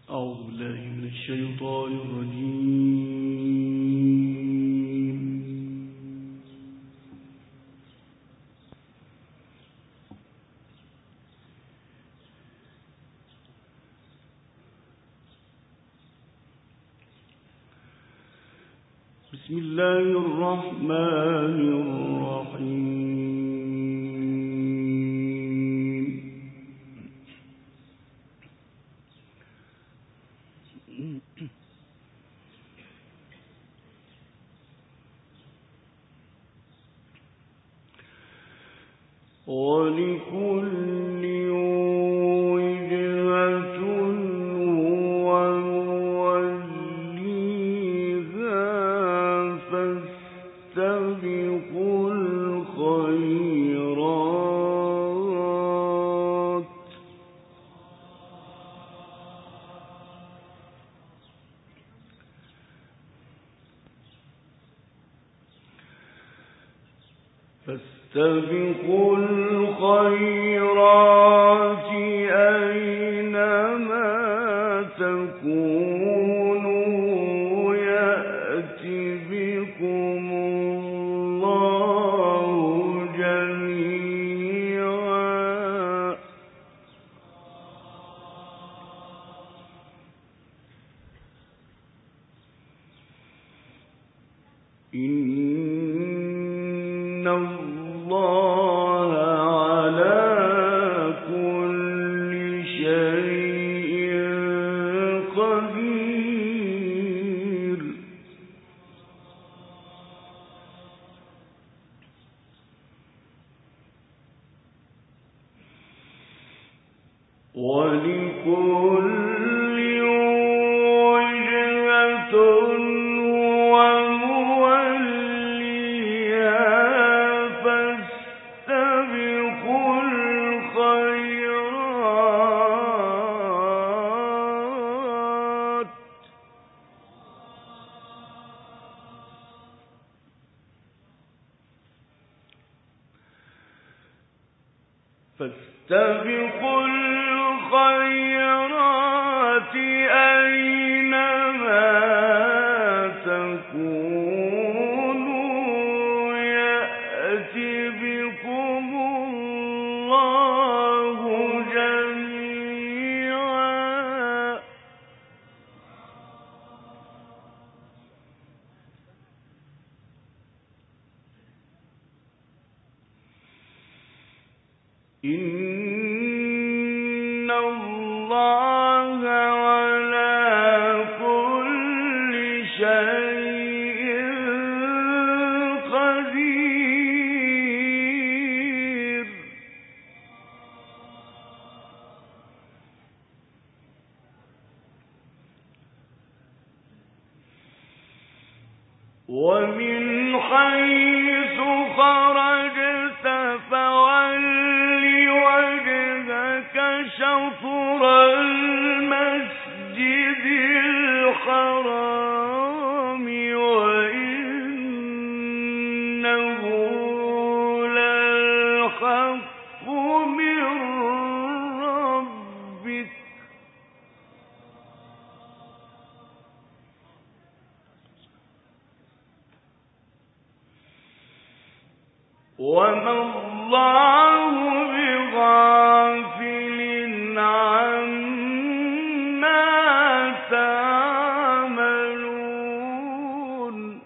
أعوذ بالله من الشيطان الرجيم. بسم الله الرحمن الرحيم. ولكل وجهة هو موليها فاستبقوا الخيرات أينما تكونوا يأت بكم الله جميعا إن الله على كل شيء قدير. ولكل وجهة هو موليها فاستبقوا الخيرات أينما تكونوا يأت بكم الله جميعا إن الله على كل شيء قدير. ومن حيث خرجت فول وجهك شطر المسجد الحرام وإنه للحق من ربك وما الله بغافل عما تعملون.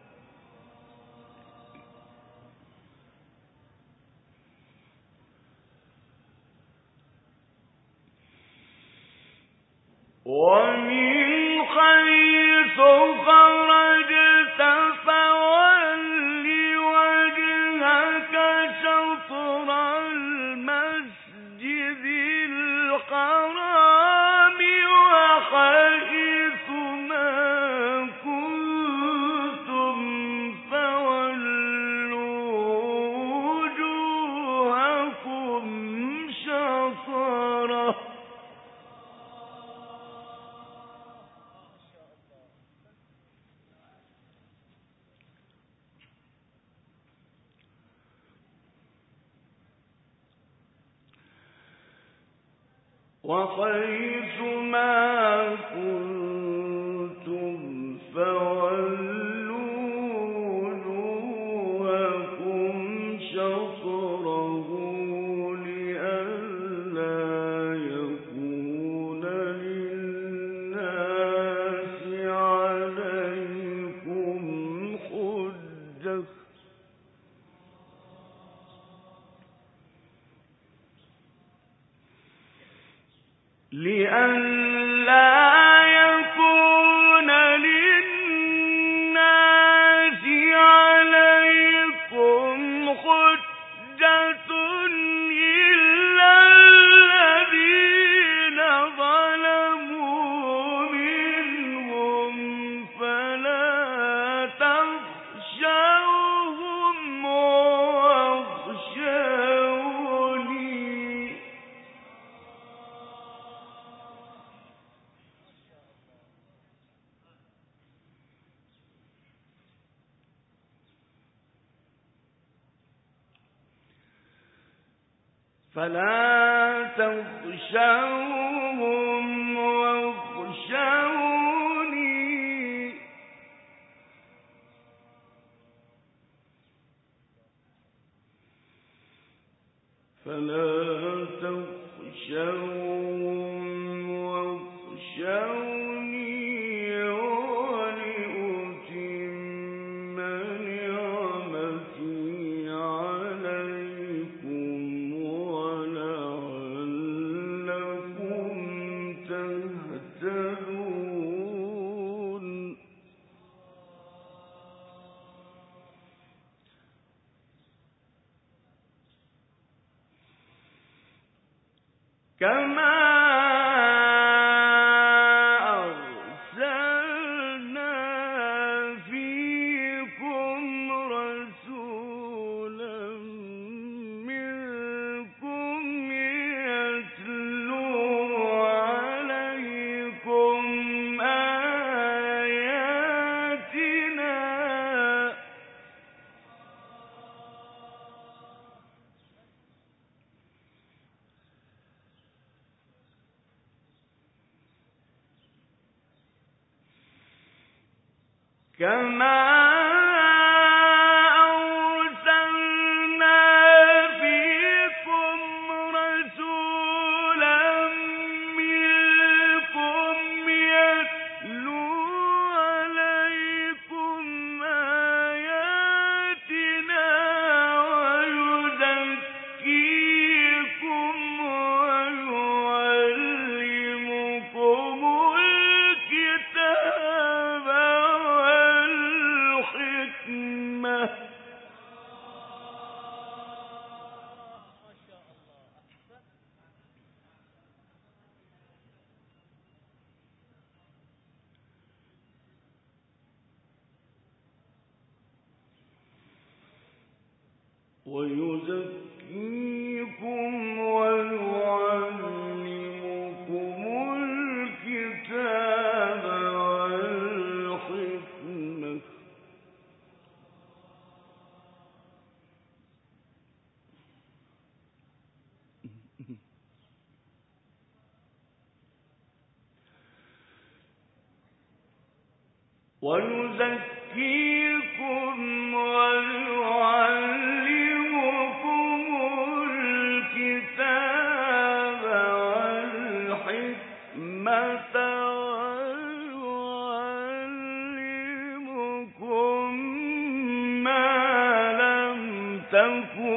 ومن حيث خرجت فول وجهك شطر المسجد الحرام وحيث ما كنتم فولوا وجوهكم شطره وحيث ما لئلا يكون للناس عليكم حجة إلا الذين ظلموا منهم فلا تخشوهم واخشوني فلا تخشوهم واخشوني ولأتم نعمتي عليكم ولعلكم تهتدون كما أرسلنا فيكم رسولا منكم يتلو عليكم آياتنا كما أرسلنا فيكم رسولا منكم يتلو عليكم آياتنا ويزكيكم ويعلمكم الكتاب والحكمة ويزكيكم ويعلمكم الكتاب والحكمة ويزكيكم ويعلمكم الكتاب والحكمة ويعلمكم ما لم تكونوا